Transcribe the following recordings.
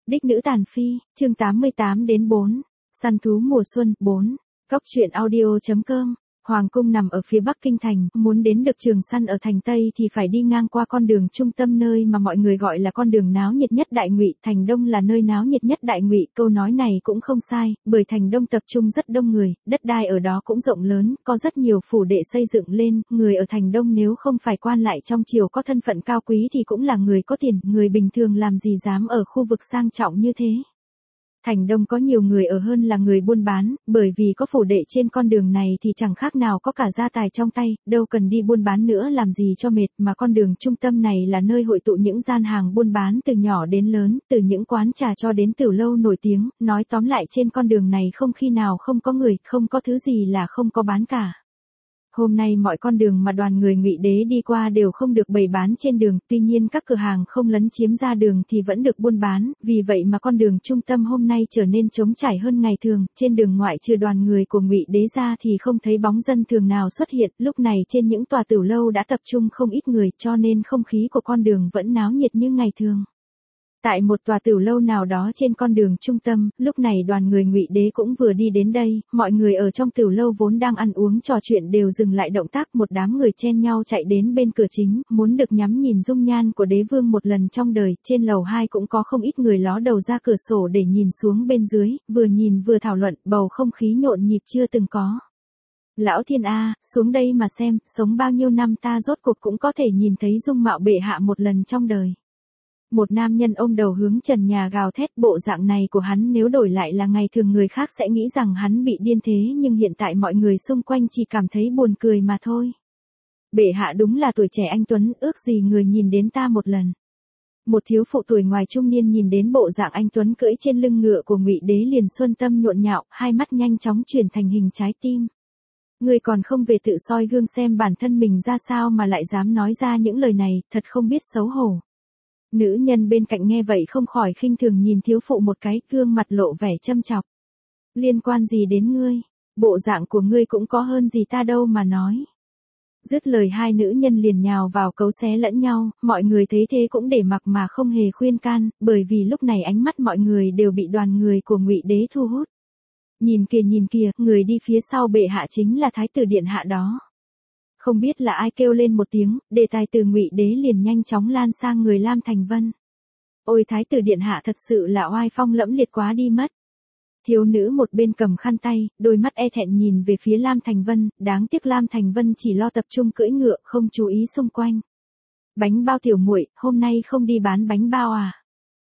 Đích nữ tàn phi, chương 88-4, săn thú mùa xuân, 4, Cốc truyện audio.com. Hoàng cung nằm ở phía bắc kinh thành, muốn đến được Trường Săn ở thành Tây thì phải đi ngang qua con đường trung tâm nơi mà mọi người gọi là con đường náo nhiệt nhất Đại Ngụy. Thành Đông là nơi náo nhiệt nhất Đại Ngụy, câu nói này cũng không sai, bởi thành Đông tập trung rất đông người, đất đai ở đó cũng rộng lớn, có rất nhiều phủ đệ xây dựng lên, người ở thành Đông nếu không phải quan lại trong triều có thân phận cao quý thì cũng là người có tiền, người bình thường làm gì dám ở khu vực sang trọng như thế. Thành Đông có nhiều người ở hơn là người buôn bán, bởi vì có phủ đệ trên con đường này thì chẳng khác nào có cả gia tài trong tay, đâu cần đi buôn bán nữa làm gì cho mệt, mà con đường trung tâm này là nơi hội tụ những gian hàng buôn bán từ nhỏ đến lớn, từ những quán trà cho đến tiểu lâu nổi tiếng, nói tóm lại trên con đường này không khi nào không có người, không có thứ gì là không có bán cả. Hôm nay mọi con đường mà đoàn người Ngụy Đế đi qua đều không được bày bán trên đường, tuy nhiên các cửa hàng không lấn chiếm ra đường thì vẫn được buôn bán, vì vậy mà con đường trung tâm hôm nay trở nên trống trải hơn ngày thường, trên đường ngoại trừ đoàn người của Ngụy Đế ra thì không thấy bóng dân thường nào xuất hiện, lúc này trên những tòa tiểu lâu đã tập trung không ít người, cho nên không khí của con đường vẫn náo nhiệt như ngày thường. Tại một tòa tiểu lâu nào đó trên con đường trung tâm, lúc này đoàn người Ngụy Đế cũng vừa đi đến đây, mọi người ở trong tiểu lâu vốn đang ăn uống trò chuyện đều dừng lại động tác, một đám người chen nhau chạy đến bên cửa chính, muốn được ngắm nhìn dung nhan của đế vương một lần trong đời, trên lầu 2 cũng có không ít người ló đầu ra cửa sổ để nhìn xuống bên dưới, vừa nhìn vừa thảo luận, bầu không khí nhộn nhịp chưa từng có. Lão thiên a, xuống đây mà xem, sống bao nhiêu năm ta rốt cuộc cũng có thể nhìn thấy dung mạo bệ hạ một lần trong đời. Một nam nhân ôm đầu hướng trần nhà gào thét, bộ dạng này của hắn nếu đổi lại là ngày thường người khác sẽ nghĩ rằng hắn bị điên thế, nhưng hiện tại mọi người xung quanh chỉ cảm thấy buồn cười mà thôi. Bệ hạ đúng là tuổi trẻ anh tuấn, ước gì người nhìn đến ta một lần. Một thiếu phụ tuổi ngoài trung niên nhìn đến bộ dạng anh tuấn cưỡi trên lưng ngựa của Ngụy Đế liền xuân tâm nhộn nhạo, hai mắt nhanh chóng chuyển thành hình trái tim. Ngươi còn không về tự soi gương xem bản thân mình ra sao mà lại dám nói ra những lời này, thật không biết xấu hổ. Nữ nhân bên cạnh nghe vậy không khỏi khinh thường nhìn thiếu phụ một cái, gương mặt lộ vẻ châm chọc. Liên quan gì đến ngươi, bộ dạng của ngươi cũng có hơn gì ta đâu mà nói. Dứt lời hai nữ nhân liền nhào vào cấu xé lẫn nhau, mọi người thấy thế cũng để mặc mà không hề khuyên can, bởi vì lúc này ánh mắt mọi người đều bị đoàn người của Ngụy Đế thu hút. Nhìn kìa, người đi phía sau bệ hạ chính là thái tử điện hạ đó. Không biết là ai kêu lên một tiếng, đề tài từ Ngụy Đế liền nhanh chóng lan sang người Lam Thành Vân. Ôi thái tử điện hạ thật sự là oai phong lẫm liệt quá đi mất. Thiếu nữ một bên cầm khăn tay, đôi mắt e thẹn nhìn về phía Lam Thành Vân, đáng tiếc Lam Thành Vân chỉ lo tập trung cưỡi ngựa, không chú ý xung quanh. Bánh bao tiểu muội, hôm nay không đi bán bánh bao à?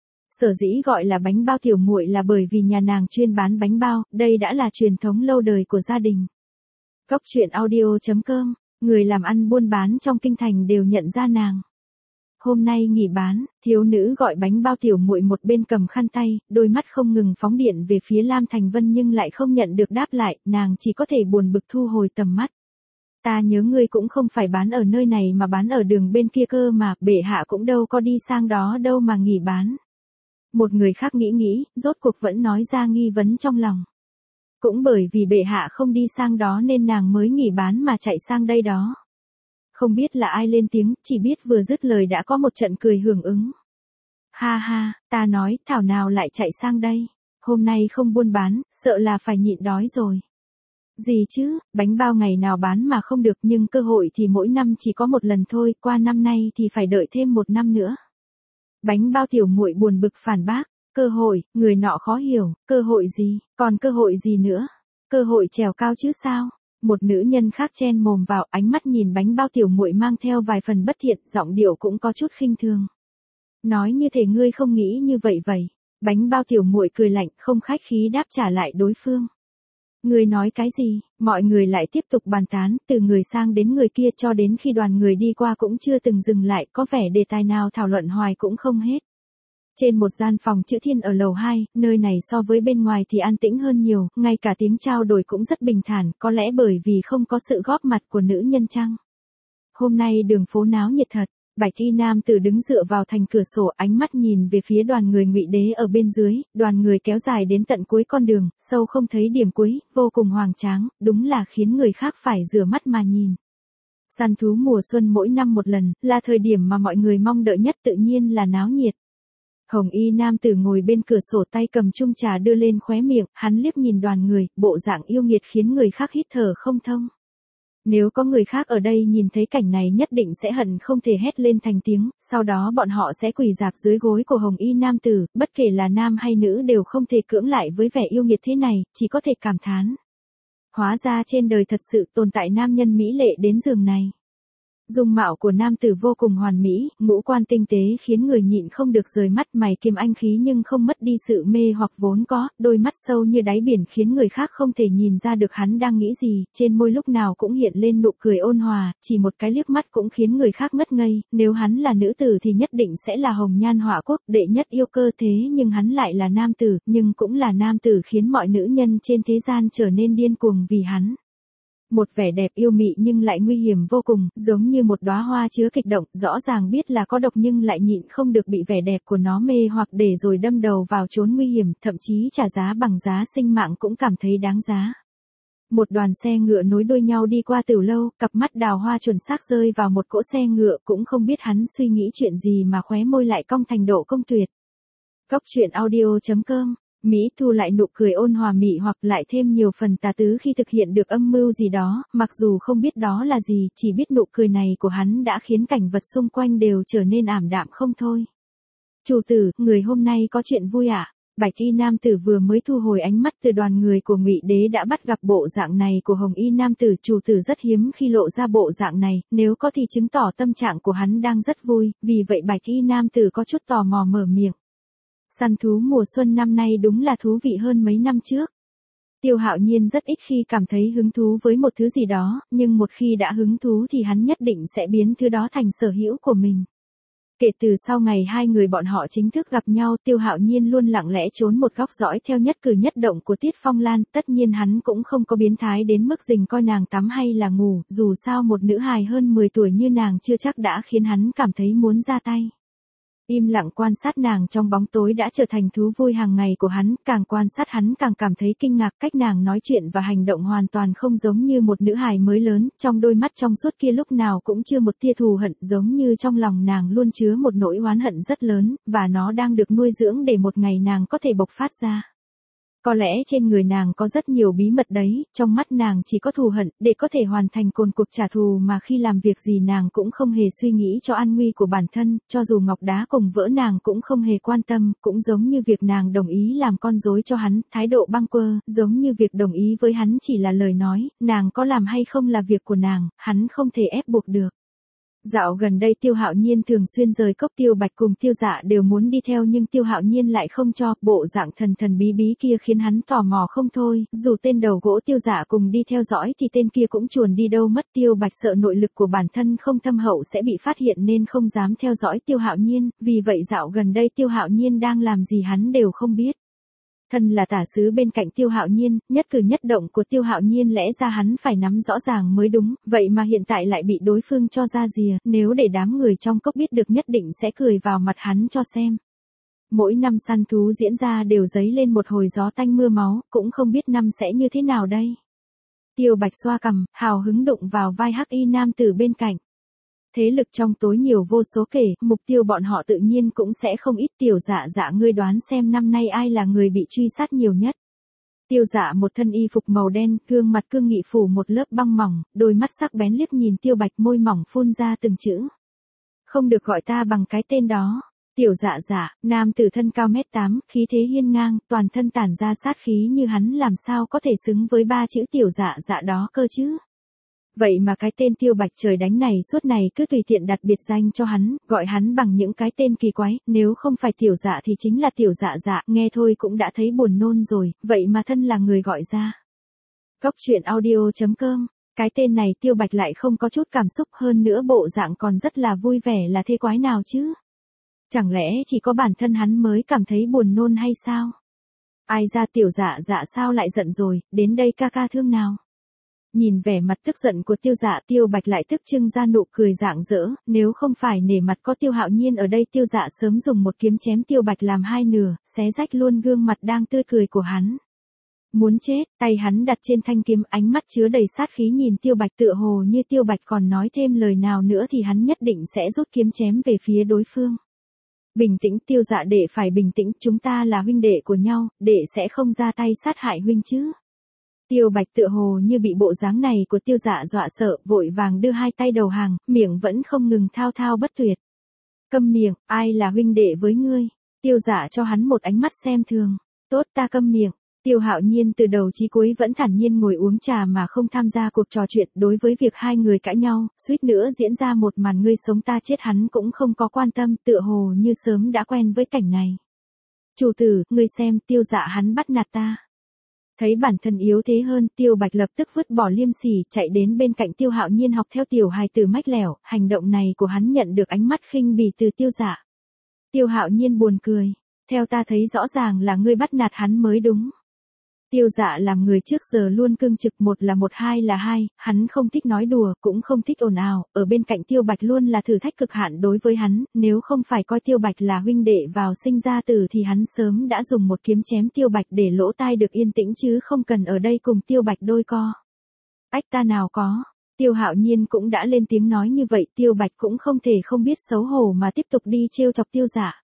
Sở dĩ gọi là bánh bao tiểu muội là bởi vì nhà nàng chuyên bán bánh bao, đây đã là truyền thống lâu đời của gia đình. Cốc truyện audio.com. Người làm ăn buôn bán trong kinh thành đều nhận ra nàng. Hôm nay nghỉ bán, thiếu nữ gọi bánh bao tiểu muội một bên cầm khăn tay, đôi mắt không ngừng phóng điện về phía Lam Thành Vân nhưng lại không nhận được đáp lại, nàng chỉ có thể buồn bực thu hồi tầm mắt. Ta nhớ ngươi cũng không phải bán ở nơi này mà bán ở đường bên kia cơ mà, bệ hạ cũng đâu có đi sang đó đâu mà nghỉ bán. Một người khác nghĩ, rốt cuộc vẫn nói ra nghi vấn trong lòng. Cũng bởi vì bệ hạ không đi sang đó nên nàng mới nghỉ bán mà chạy sang đây đó. Không biết là ai lên tiếng, chỉ biết vừa dứt lời đã có một trận cười hưởng ứng. Ha ha, ta nói, thảo nào lại chạy sang đây, hôm nay không buôn bán, sợ là phải nhịn đói rồi. Gì chứ, bánh bao ngày nào bán mà không được nhưng cơ hội thì mỗi năm chỉ có một lần thôi, qua năm nay thì phải đợi thêm một năm nữa. Bánh bao tiểu muội buồn bực phản bác. Cơ hội, người nọ khó hiểu, cơ hội gì, còn cơ hội gì nữa? Cơ hội trèo cao chứ sao? Một nữ nhân khác chen mồm vào, ánh mắt nhìn bánh bao tiểu muội mang theo vài phần bất thiện, giọng điệu cũng có chút khinh thường. Nói như thể ngươi không nghĩ như vậy vậy. Bánh bao tiểu muội cười lạnh, không khách khí đáp trả lại đối phương. Ngươi nói cái gì? Mọi người lại tiếp tục bàn tán, từ người sang đến người kia cho đến khi đoàn người đi qua cũng chưa từng dừng lại, có vẻ đề tài nào thảo luận hoài cũng không hết. Trên một gian phòng chữ thiên ở lầu 2, nơi này so với bên ngoài thì an tĩnh hơn nhiều, ngay cả tiếng trao đổi cũng rất bình thản, có lẽ bởi vì không có sự góp mặt của nữ nhân chăng. Hôm nay đường phố náo nhiệt thật, bạch y nam tử đứng dựa vào thành cửa sổ, ánh mắt nhìn về phía đoàn người Ngụy Đế ở bên dưới, đoàn người kéo dài đến tận cuối con đường, sâu không thấy điểm cuối, vô cùng hoành tráng, đúng là khiến người khác phải rửa mắt mà nhìn. Săn thú mùa xuân mỗi năm một lần, là thời điểm mà mọi người mong đợi nhất, tự nhiên là náo nhiệt. Hồng y nam tử ngồi bên cửa sổ tay cầm chung trà đưa lên khóe miệng, hắn liếc nhìn đoàn người, bộ dạng yêu nghiệt khiến người khác hít thở không thông. Nếu có người khác ở đây nhìn thấy cảnh này nhất định sẽ hận không thể hét lên thành tiếng, sau đó bọn họ sẽ quỳ rạp dưới gối của hồng y nam tử, bất kể là nam hay nữ đều không thể cưỡng lại với vẻ yêu nghiệt thế này, chỉ có thể cảm thán. Hóa ra trên đời thật sự tồn tại nam nhân mỹ lệ đến giường này. Dung mạo của nam tử vô cùng hoàn mỹ, ngũ quan tinh tế khiến người nhịn không được rời mắt, mày kiếm anh khí nhưng không mất đi sự mê hoặc vốn có, đôi mắt sâu như đáy biển khiến người khác không thể nhìn ra được hắn đang nghĩ gì, trên môi lúc nào cũng hiện lên nụ cười ôn hòa, chỉ một cái liếc mắt cũng khiến người khác ngất ngây, nếu hắn là nữ tử thì nhất định sẽ là hồng nhan họa quốc, đệ nhất yêu cơ, thế nhưng hắn lại là nam tử, nhưng cũng là nam tử khiến mọi nữ nhân trên thế gian trở nên điên cuồng vì hắn. Một vẻ đẹp yêu mị nhưng lại nguy hiểm vô cùng, giống như một đóa hoa chứa kịch động, rõ ràng biết là có độc nhưng lại nhịn không được bị vẻ đẹp của nó mê hoặc để rồi đâm đầu vào chốn nguy hiểm, thậm chí trả giá bằng giá sinh mạng cũng cảm thấy đáng giá. Một đoàn xe ngựa nối đuôi nhau đi qua Tiểu Lâu, cặp mắt đào hoa chuẩn xác rơi vào một cỗ xe ngựa, cũng không biết hắn suy nghĩ chuyện gì mà khóe môi lại cong thành độ cong tuyệt. Cốc truyện audio.com Mỹ thu lại nụ cười ôn hòa mị hoặc lại thêm nhiều phần tà tứ khi thực hiện được âm mưu gì đó, mặc dù không biết đó là gì, chỉ biết nụ cười này của hắn đã khiến cảnh vật xung quanh đều trở nên ảm đạm không thôi. Chủ tử, người hôm nay có chuyện vui ạ? Bạch y nam tử vừa mới thu hồi ánh mắt từ đoàn người của Ngụy Đế đã bắt gặp bộ dạng này của hồng y nam tử, chủ tử rất hiếm khi lộ ra bộ dạng này, nếu có thì chứng tỏ tâm trạng của hắn đang rất vui, vì vậy bạch y nam tử có chút tò mò mở miệng. Săn thú mùa xuân năm nay đúng là thú vị hơn mấy năm trước. Tiêu Hạo Nhiên rất ít khi cảm thấy hứng thú với một thứ gì đó, nhưng một khi đã hứng thú thì hắn nhất định sẽ biến thứ đó thành sở hữu của mình. Kể từ sau ngày hai người bọn họ chính thức gặp nhau, Tiêu Hạo Nhiên luôn lặng lẽ trốn một góc dõi theo nhất cử nhất động của Tiết Phong Lan, tất nhiên hắn cũng không có biến thái đến mức rình coi nàng tắm hay là ngủ, dù sao một nữ hài hơn 10 tuổi như nàng chưa chắc đã khiến hắn cảm thấy muốn ra tay. Im lặng quan sát nàng trong bóng tối đã trở thành thú vui hàng ngày của hắn, càng quan sát hắn càng cảm thấy kinh ngạc, cách nàng nói chuyện và hành động hoàn toàn không giống như một nữ hài mới lớn, trong đôi mắt trong suốt kia lúc nào cũng chưa một tia thù hận, giống như trong lòng nàng luôn chứa một nỗi oán hận rất lớn, và nó đang được nuôi dưỡng để một ngày nàng có thể bộc phát ra. Có lẽ trên người nàng có rất nhiều bí mật đấy, trong mắt nàng chỉ có thù hận, để có thể hoàn thành cồn cuộc trả thù mà khi làm việc gì nàng cũng không hề suy nghĩ cho an nguy của bản thân, cho dù ngọc đá cùng vỡ nàng cũng không hề quan tâm, cũng giống như việc nàng đồng ý làm con rối cho hắn, thái độ bâng quơ, giống như việc đồng ý với hắn chỉ là lời nói, nàng có làm hay không là việc của nàng, hắn không thể ép buộc được. Dạo gần đây Tiêu Hạo Nhiên thường xuyên rời cốc, Tiêu Bạch cùng Tiêu Dạ đều muốn đi theo nhưng Tiêu Hạo Nhiên lại không cho, bộ dạng thần thần bí bí kia khiến hắn tò mò không thôi, dù tên đầu gỗ Tiêu Dạ cùng đi theo dõi thì tên kia cũng chuồn đi đâu mất. Tiêu Bạch sợ nội lực của bản thân không thâm hậu sẽ bị phát hiện nên không dám theo dõi Tiêu Hạo Nhiên, vì vậy dạo gần đây Tiêu Hạo Nhiên đang làm gì hắn đều không biết. Thân là tả sứ bên cạnh Tiêu Hạo Nhiên, nhất cử nhất động của Tiêu Hạo Nhiên lẽ ra hắn phải nắm rõ ràng mới đúng, vậy mà hiện tại lại bị đối phương cho ra rìa, nếu để đám người trong cốc biết được nhất định sẽ cười vào mặt hắn cho xem. Mỗi năm săn thú diễn ra đều dấy lên một hồi gió tanh mưa máu, cũng không biết năm sẽ như thế nào đây. Tiêu Bạch xoa cằm, hào hứng đụng vào vai hắc y nam tử bên cạnh. Thế lực trong tối nhiều vô số kể, mục tiêu bọn họ tự nhiên cũng sẽ không ít. Tiểu Dạ ngươi đoán xem năm nay ai là người bị truy sát nhiều nhất. Tiêu Dạ một thân y phục màu đen, gương mặt cương nghị phủ một lớp băng mỏng, đôi mắt sắc bén liếc nhìn Tiêu Bạch, môi mỏng phun ra từng chữ. Không được gọi ta bằng cái tên đó. Tiểu Dạ, nam tử thân cao 1m8, khí thế hiên ngang, toàn thân tản ra sát khí như hắn, làm sao có thể xứng với ba chữ Tiểu Dạ đó cơ chứ. Vậy mà cái tên Tiêu Bạch trời đánh này suốt này cứ tùy tiện đặt biệt danh cho hắn, gọi hắn bằng những cái tên kỳ quái, nếu không phải Tiểu Dạ thì chính là Tiểu Dạ, nghe thôi cũng đã thấy buồn nôn rồi, vậy mà thân là người gọi ra. Cốc truyện audio.com, cái tên này Tiêu Bạch lại không có chút cảm xúc, hơn nữa bộ dạng còn rất là vui vẻ, là thế quái nào chứ? Chẳng lẽ chỉ có bản thân hắn mới cảm thấy buồn nôn hay sao? Ai ra Tiểu Dạ sao lại giận rồi, đến đây ca thương nào. Nhìn vẻ mặt tức giận của Tiêu Dạ, Tiêu Bạch lại tức trưng ra nụ cười rạng rỡ, nếu không phải nể mặt có Tiêu Hạo Nhiên ở đây, Tiêu Dạ sớm dùng một kiếm chém Tiêu Bạch làm hai nửa, xé rách luôn gương mặt đang tươi cười của hắn. Muốn chết, tay hắn đặt trên thanh kiếm, ánh mắt chứa đầy sát khí nhìn Tiêu Bạch, tựa hồ như Tiêu Bạch còn nói thêm lời nào nữa thì hắn nhất định sẽ rút kiếm chém về phía đối phương. Bình tĩnh Tiêu Dạ đệ phải bình tĩnh, chúng ta là huynh đệ của nhau, đệ sẽ không ra tay sát hại huynh chứ. Tiêu Bạch tựa hồ như bị bộ dáng này của Tiêu Dạ dọa sợ, vội vàng đưa hai tay đầu hàng, miệng vẫn không ngừng thao thao bất tuyệt. Câm miệng, ai là huynh đệ với ngươi? Tiêu Dạ cho hắn một ánh mắt xem thường. Tốt, ta câm miệng. Tiêu Hạo Nhiên từ đầu chí cuối vẫn thản nhiên ngồi uống trà mà không tham gia cuộc trò chuyện. Đối với việc hai người cãi nhau, suýt nữa diễn ra một màn ngươi sống ta chết, hắn cũng không có quan tâm, tựa hồ như sớm đã quen với cảnh này. Chủ tử, ngươi xem, Tiêu Dạ hắn bắt nạt ta. Thấy bản thân yếu thế hơn, Tiêu Bạch lập tức vứt bỏ liêm sỉ, chạy đến bên cạnh Tiêu Hạo Nhiên học theo tiểu hài tử mách lẻo, hành động này của hắn nhận được ánh mắt khinh bỉ từ Tiêu Dạ. Tiêu Hạo Nhiên buồn cười, theo ta thấy rõ ràng là ngươi bắt nạt hắn mới đúng. Tiêu Dạ làm người trước giờ luôn cương trực, một là một hai là hai, hắn không thích nói đùa, cũng không thích ồn ào, ở bên cạnh Tiêu Bạch luôn là thử thách cực hạn đối với hắn, nếu không phải coi Tiêu Bạch là huynh đệ vào sinh ra tử thì hắn sớm đã dùng một kiếm chém Tiêu Bạch để lỗ tai được yên tĩnh chứ không cần ở đây cùng Tiêu Bạch đôi co. Ách ta nào có. Tiêu Hạo Nhiên cũng đã lên tiếng nói như vậy, Tiêu Bạch cũng không thể không biết xấu hổ mà tiếp tục đi trêu chọc Tiêu Dạ.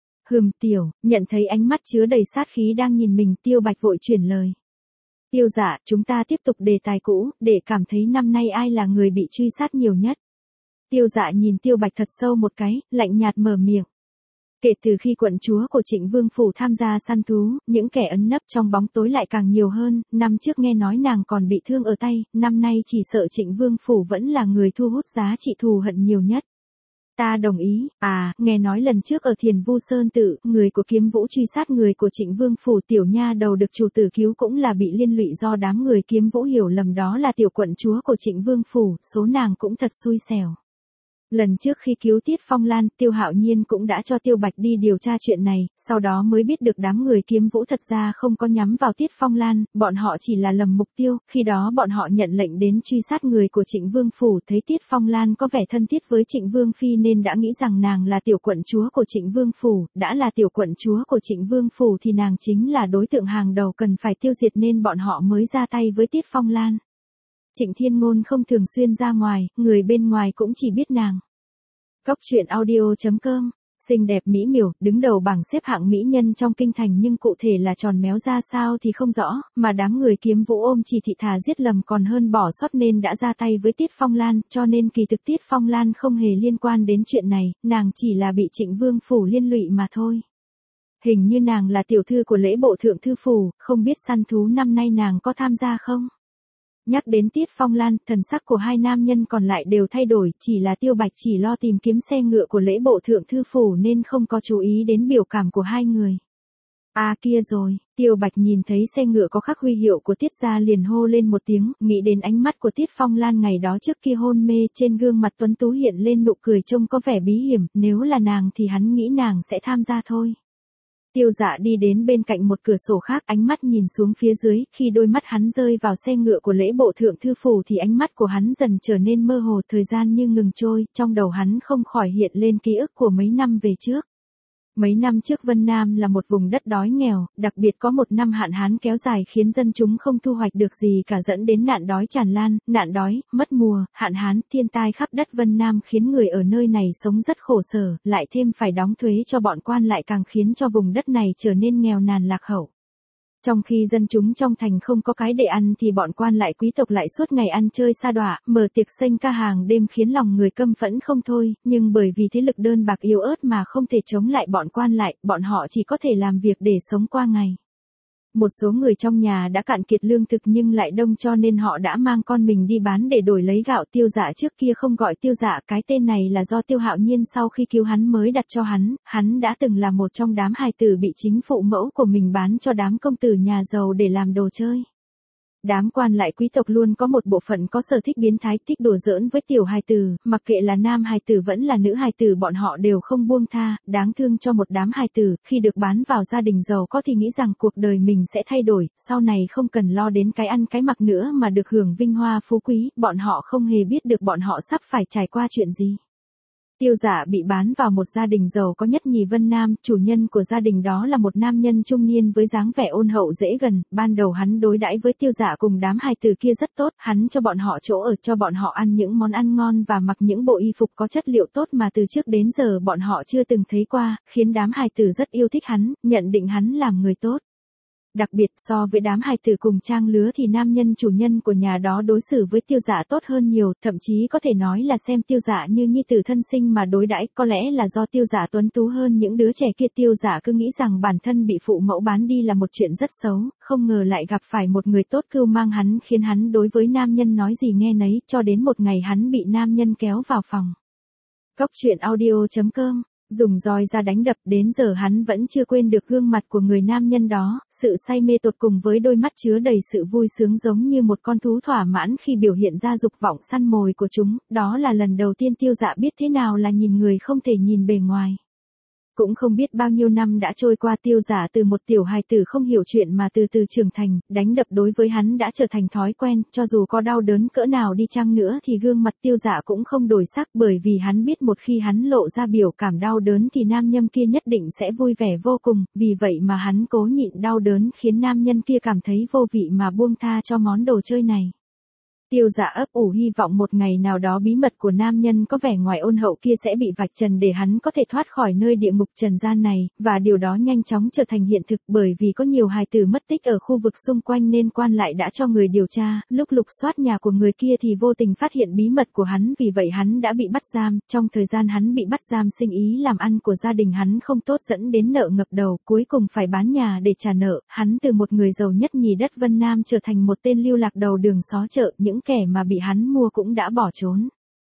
Nhận thấy ánh mắt chứa đầy sát khí đang nhìn mình, Tiêu Bạch vội chuyển lời. Tiêu Dạ, chúng ta tiếp tục đề tài cũ, để cảm thấy năm nay ai là người bị truy sát nhiều nhất. Tiêu Dạ nhìn Tiêu Bạch thật sâu một cái, lạnh nhạt mở miệng. Kể từ khi quận chúa của Trịnh Vương Phủ tham gia săn thú, những kẻ ẩn nấp trong bóng tối lại càng nhiều hơn, năm trước nghe nói nàng còn bị thương ở tay, năm nay chỉ sợ Trịnh Vương Phủ vẫn là người thu hút giá trị thù hận nhiều nhất. Ta đồng ý, nghe nói lần trước ở Thiền Vu Sơn Tự, người của Kiếm Vũ truy sát người của Trịnh Vương Phủ, tiểu nha đầu được chủ tử cứu cũng là bị liên lụy do đám người Kiếm Vũ hiểu lầm đó là tiểu quận chúa của Trịnh Vương Phủ, số nàng cũng thật xui xẻo. Lần trước khi cứu Tiết Phong Lan, Tiêu Hạo Nhiên cũng đã cho Tiêu Bạch đi điều tra chuyện này, sau đó mới biết được đám người Kiếm Vũ thật ra không có nhắm vào Tiết Phong Lan, bọn họ chỉ là lầm mục tiêu, khi đó bọn họ nhận lệnh đến truy sát người của Trịnh Vương Phủ, thấy Tiết Phong Lan có vẻ thân thiết với Trịnh Vương Phi nên đã nghĩ rằng nàng là tiểu quận chúa của Trịnh Vương Phủ, đã là tiểu quận chúa của Trịnh Vương Phủ thì nàng chính là đối tượng hàng đầu cần phải tiêu diệt nên bọn họ mới ra tay với Tiết Phong Lan. Trịnh Thiên Ngôn không thường xuyên ra ngoài, người bên ngoài cũng chỉ biết nàng. Góc truyện audio.com, xinh đẹp mỹ miều, đứng đầu bảng xếp hạng mỹ nhân trong kinh thành nhưng cụ thể là tròn méo ra sao thì không rõ, mà đám người Kiếm Vũ ôm chỉ thị thà giết lầm còn hơn bỏ sót nên đã ra tay với Tiết Phong Lan, cho nên kỳ thực Tiết Phong Lan không hề liên quan đến chuyện này, nàng chỉ là bị Trịnh Vương Phủ liên lụy mà thôi. Hình như nàng là tiểu thư của lễ bộ thượng thư phủ, không biết săn thú năm nay nàng có tham gia không? Nhắc đến Tiết Phong Lan, thần sắc của hai nam nhân còn lại đều thay đổi, chỉ là Tiêu Bạch chỉ lo tìm kiếm xe ngựa của lễ bộ thượng thư phủ nên không có chú ý đến biểu cảm của hai người. Kia rồi, Tiêu Bạch nhìn thấy xe ngựa có khắc huy hiệu của Tiết gia liền hô lên một tiếng, nghĩ đến ánh mắt của Tiết Phong Lan ngày đó trước khi hôn mê, trên gương mặt tuấn tú hiện lên nụ cười trông có vẻ bí hiểm, nếu là nàng thì hắn nghĩ nàng sẽ tham gia thôi. Tiêu Dạ đi đến bên cạnh một cửa sổ khác, ánh mắt nhìn xuống phía dưới, khi đôi mắt hắn rơi vào xe ngựa của lễ bộ thượng thư phủ thì ánh mắt của hắn dần trở nên mơ hồ, thời gian như ngừng trôi, trong đầu hắn không khỏi hiện lên ký ức của mấy năm về trước. Mấy năm trước Vân Nam là một vùng đất đói nghèo, đặc biệt có một năm hạn hán kéo dài khiến dân chúng không thu hoạch được gì cả dẫn đến nạn đói tràn lan, nạn đói, mất mùa, hạn hán, thiên tai khắp đất Vân Nam khiến người ở nơi này sống rất khổ sở, lại thêm phải đóng thuế cho bọn quan lại càng khiến cho vùng đất này trở nên nghèo nàn lạc hậu. Trong khi dân chúng trong thành không có cái để ăn thì bọn quan lại quý tộc lại suốt ngày ăn chơi sa đọa, mở tiệc xanh ca hàng đêm khiến lòng người căm phẫn không thôi, nhưng bởi vì thế lực đơn bạc yếu ớt mà không thể chống lại bọn quan lại, bọn họ chỉ có thể làm việc để sống qua ngày. Một số người trong nhà đã cạn kiệt lương thực nhưng lại đông cho nên họ đã mang con mình đi bán để đổi lấy gạo. Tiêu Dạ trước kia không gọi Tiêu Dạ, cái tên này là do Tiêu Hạo Nhiên sau khi cứu hắn mới đặt cho hắn đã từng là một trong đám hài tử bị chính phụ mẫu của mình bán cho đám công tử nhà giàu để làm đồ chơi. Đám quan lại quý tộc luôn có một bộ phận có sở thích biến thái, thích đùa giỡn với tiểu hài tử, mặc kệ là nam hài tử vẫn là nữ hài tử bọn họ đều không buông tha, đáng thương cho một đám hài tử, khi được bán vào gia đình giàu có thì nghĩ rằng cuộc đời mình sẽ thay đổi, sau này không cần lo đến cái ăn cái mặc nữa mà được hưởng vinh hoa phú quý, bọn họ không hề biết được bọn họ sắp phải trải qua chuyện gì. Tiêu Dạ bị bán vào một gia đình giàu có nhất nhì Vân Nam, chủ nhân của gia đình đó là một nam nhân trung niên với dáng vẻ ôn hậu dễ gần, ban đầu hắn đối đãi với Tiêu Dạ cùng đám hài tử kia rất tốt, hắn cho bọn họ chỗ ở, cho bọn họ ăn những món ăn ngon và mặc những bộ y phục có chất liệu tốt mà từ trước đến giờ bọn họ chưa từng thấy qua, khiến đám hài tử rất yêu thích hắn, nhận định hắn làm người tốt. Đặc biệt so với đám hài tử cùng trang lứa thì nam nhân chủ nhân của nhà đó đối xử với Tiêu Dạ tốt hơn nhiều, thậm chí có thể nói là xem Tiêu Dạ như nhi tử thân sinh mà đối đãi, có lẽ là do Tiêu Dạ tuấn tú hơn những đứa trẻ kia. Tiêu Dạ cứ nghĩ rằng bản thân bị phụ mẫu bán đi là một chuyện rất xấu, không ngờ lại gặp phải một người tốt cưu mang hắn, khiến hắn đối với nam nhân nói gì nghe nấy, cho đến một ngày hắn bị nam nhân kéo vào phòng. Cóc truyện audio.com. Dùng roi ra đánh đập, đến giờ hắn vẫn chưa quên được gương mặt của người nam nhân đó, sự say mê tột cùng với đôi mắt chứa đầy sự vui sướng giống như một con thú thỏa mãn khi biểu hiện ra dục vọng săn mồi của chúng, đó là lần đầu tiên Tiêu Dạ biết thế nào là nhìn người không thể nhìn bề ngoài. Cũng không biết bao nhiêu năm đã trôi qua, Tiêu Dạ từ một tiểu hài tử không hiểu chuyện mà từ từ trưởng thành, đánh đập đối với hắn đã trở thành thói quen, cho dù có đau đớn cỡ nào đi chăng nữa thì gương mặt Tiêu Dạ cũng không đổi sắc, bởi vì hắn biết một khi hắn lộ ra biểu cảm đau đớn thì nam nhân kia nhất định sẽ vui vẻ vô cùng, vì vậy mà hắn cố nhịn đau đớn khiến nam nhân kia cảm thấy vô vị mà buông tha cho món đồ chơi này. Tiêu Dạ ấp ủ hy vọng một ngày nào đó bí mật của nam nhân có vẻ ngoài ôn hậu kia sẽ bị vạch trần để hắn có thể thoát khỏi nơi địa ngục trần gian này, và điều đó nhanh chóng trở thành hiện thực, bởi vì có nhiều hài tử mất tích ở khu vực xung quanh nên quan lại đã cho người điều tra, lúc lục soát nhà của người kia thì vô tình phát hiện bí mật của hắn, vì vậy hắn đã bị bắt giam. Trong thời gian hắn bị bắt giam, sinh ý làm ăn của gia đình hắn không tốt dẫn đến nợ ngập đầu, cuối cùng phải bán nhà để trả nợ, hắn từ một người giàu nhất nhì đất Vân Nam trở thành một tên lưu lạc đầu đường xó chợ, những kẻ mà bị hắn mua cũng đã bỏ trốn.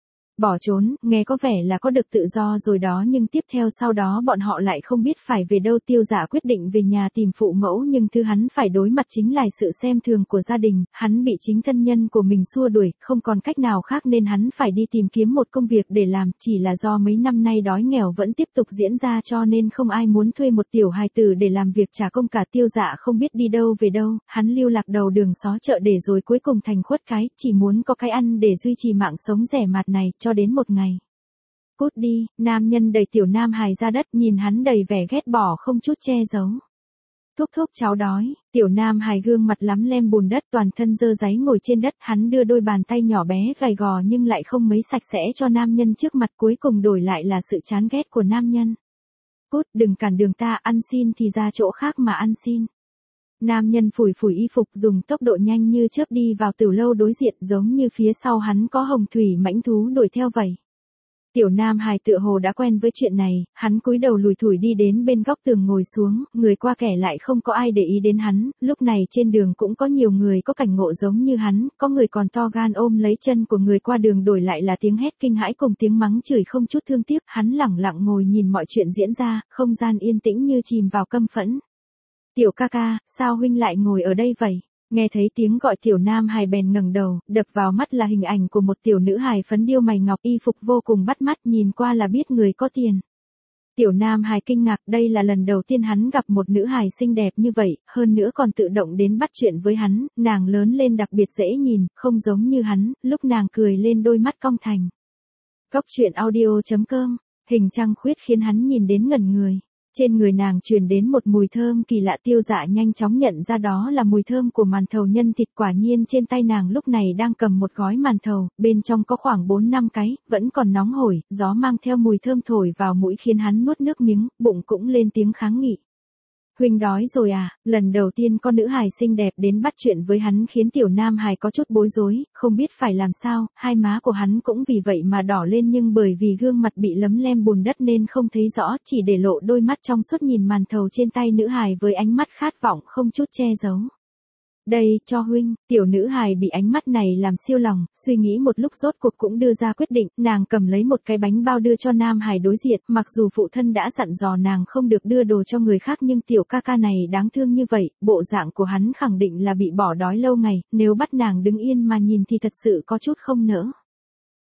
Bỏ trốn, nghe có vẻ là có được tự do rồi đó, nhưng tiếp theo sau đó bọn họ lại không biết phải về đâu. Tiêu Dạ quyết định về nhà tìm phụ mẫu, nhưng thứ hắn phải đối mặt chính là sự xem thường của gia đình, hắn bị chính thân nhân của mình xua đuổi, không còn cách nào khác nên hắn phải đi tìm kiếm một công việc để làm, chỉ là do mấy năm nay đói nghèo vẫn tiếp tục diễn ra cho nên không ai muốn thuê một tiểu hài tử để làm việc trả công cả. Tiêu Dạ không biết đi đâu về đâu, hắn lưu lạc đầu đường xó chợ để rồi cuối cùng thành khuất cái, chỉ muốn có cái ăn để duy trì mạng sống rẻ mạt này, cho đến một ngày. Cút đi, nam nhân đẩy tiểu nam hài ra đất, nhìn hắn đầy vẻ ghét bỏ không chút che giấu. Thúc thúc cháu đói, tiểu nam hài gương mặt lắm lem bùn đất, toàn thân dơ dáy ngồi trên đất, hắn đưa đôi bàn tay nhỏ bé gầy gò nhưng lại không mấy sạch sẽ cho nam nhân trước mặt, cuối cùng đổi lại là sự chán ghét của nam nhân. Cút, đừng cản đường ta, ăn xin thì ra chỗ khác mà ăn xin. Nam nhân phủi phủi y phục, dùng tốc độ nhanh như chớp đi vào tiểu lâu đối diện, giống như phía sau hắn có hồng thủy mãnh thú đuổi theo vậy. Tiểu nam hài tựa hồ đã quen với chuyện này, hắn cúi đầu lủi thủi đi đến bên góc tường ngồi xuống, người qua kẻ lại không có ai để ý đến hắn, lúc này trên đường cũng có nhiều người có cảnh ngộ giống như hắn, có người còn to gan ôm lấy chân của người qua đường, đổi lại là tiếng hét kinh hãi cùng tiếng mắng chửi không chút thương tiếc, hắn lẳng lặng ngồi nhìn mọi chuyện diễn ra, không gian yên tĩnh như chìm vào căm phẫn. Tiểu ca ca, sao huynh lại ngồi ở đây vậy? Nghe thấy tiếng gọi tiểu nam hài bèn ngẩng đầu, đập vào mắt là hình ảnh của một tiểu nữ hài phấn điêu mày ngọc, y phục vô cùng bắt mắt, nhìn qua là biết người có tiền. Tiểu nam hài kinh ngạc, đây là lần đầu tiên hắn gặp một nữ hài xinh đẹp như vậy, hơn nữa còn tự động đến bắt chuyện với hắn, nàng lớn lên đặc biệt dễ nhìn, không giống như hắn, lúc nàng cười lên đôi mắt cong thành. Cóc truyện audio.com, hình trăng khuyết khiến hắn nhìn đến ngẩn người. Trên người nàng truyền đến một mùi thơm kỳ lạ, Tiêu Dạ nhanh chóng nhận ra đó là mùi thơm của màn thầu nhân thịt, quả nhiên trên tay nàng lúc này đang cầm một gói màn thầu, bên trong có khoảng 4-5 cái, vẫn còn nóng hổi, gió mang theo mùi thơm thổi vào mũi khiến hắn nuốt nước miếng, bụng cũng lên tiếng kháng nghị. Huynh đói rồi à? Lần đầu tiên con nữ hài xinh đẹp đến bắt chuyện với hắn khiến tiểu nam hài có chút bối rối, không biết phải làm sao, hai má của hắn cũng vì vậy mà đỏ lên, nhưng bởi vì gương mặt bị lấm lem bùn đất nên không thấy rõ, chỉ để lộ đôi mắt trong suốt nhìn màn thầu trên tay nữ hài với ánh mắt khát vọng không chút che giấu. Đây, cho huynh. Tiểu nữ hài bị ánh mắt này làm siêu lòng, suy nghĩ một lúc rốt cuộc cũng đưa ra quyết định, nàng cầm lấy một cái bánh bao đưa cho nam hài đối diện, mặc dù phụ thân đã dặn dò nàng không được đưa đồ cho người khác nhưng tiểu ca ca này đáng thương như vậy, bộ dạng của hắn khẳng định là bị bỏ đói lâu ngày, nếu bắt nàng đứng yên mà nhìn thì thật sự có chút không nỡ.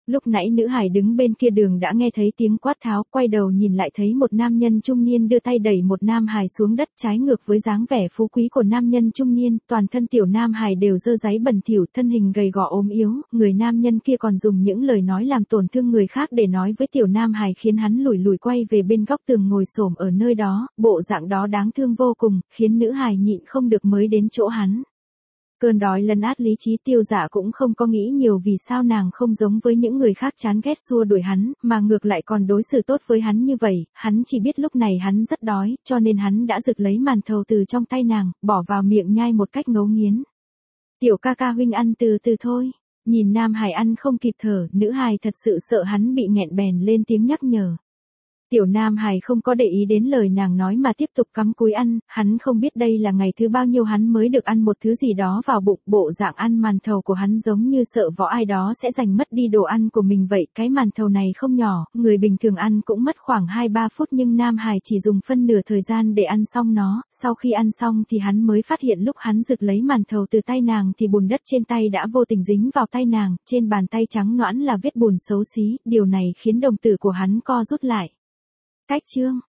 Lúc nãy nữ hải đứng bên kia đường đã nghe thấy tiếng quát tháo, quay đầu nhìn lại thấy một nam nhân trung niên đưa tay đẩy một nam hải xuống đất, trái ngược với dáng vẻ phú quý của nam nhân trung niên, toàn thân tiểu nam hải đều dơ dáy bẩn thỉu, thân hình gầy gò ốm yếu, người nam nhân kia còn dùng những lời nói làm tổn thương người khác để nói với tiểu nam hải, khiến hắn lủi lủi quay về bên góc tường ngồi xổm ở nơi đó, bộ dạng đó đáng thương vô cùng, khiến nữ hải nhịn không được mới đến chỗ hắn. Cơn đói lấn át lý trí, Tiêu Dạ cũng không có nghĩ nhiều vì sao nàng không giống với những người khác chán ghét xua đuổi hắn, mà ngược lại còn đối xử tốt với hắn như vậy, hắn chỉ biết lúc này hắn rất đói, cho nên hắn đã giật lấy màn thầu từ trong tay nàng, bỏ vào miệng nhai một cách ngấu nghiến. Tiểu ca ca huynh ăn từ từ thôi. Nhìn Nam Hải ăn không kịp thở, nữ hài thật sự sợ hắn bị nghẹn bèn lên tiếng nhắc nhở. Tiểu Nam Hải không có để ý đến lời nàng nói mà tiếp tục cắm cúi ăn, hắn không biết đây là ngày thứ bao nhiêu hắn mới được ăn một thứ gì đó vào bụng, bộ dạng ăn màn thầu của hắn giống như sợ võ ai đó sẽ giành mất đi đồ ăn của mình vậy, cái màn thầu này không nhỏ, người bình thường ăn cũng mất khoảng 2-3 phút nhưng Nam Hải chỉ dùng phân nửa thời gian để ăn xong nó, sau khi ăn xong thì hắn mới phát hiện lúc hắn giật lấy màn thầu từ tay nàng thì bùn đất trên tay đã vô tình dính vào tay nàng, trên bàn tay trắng nõn là vết bùn xấu xí, điều này khiến đồng tử của hắn co rút lại. Cách chương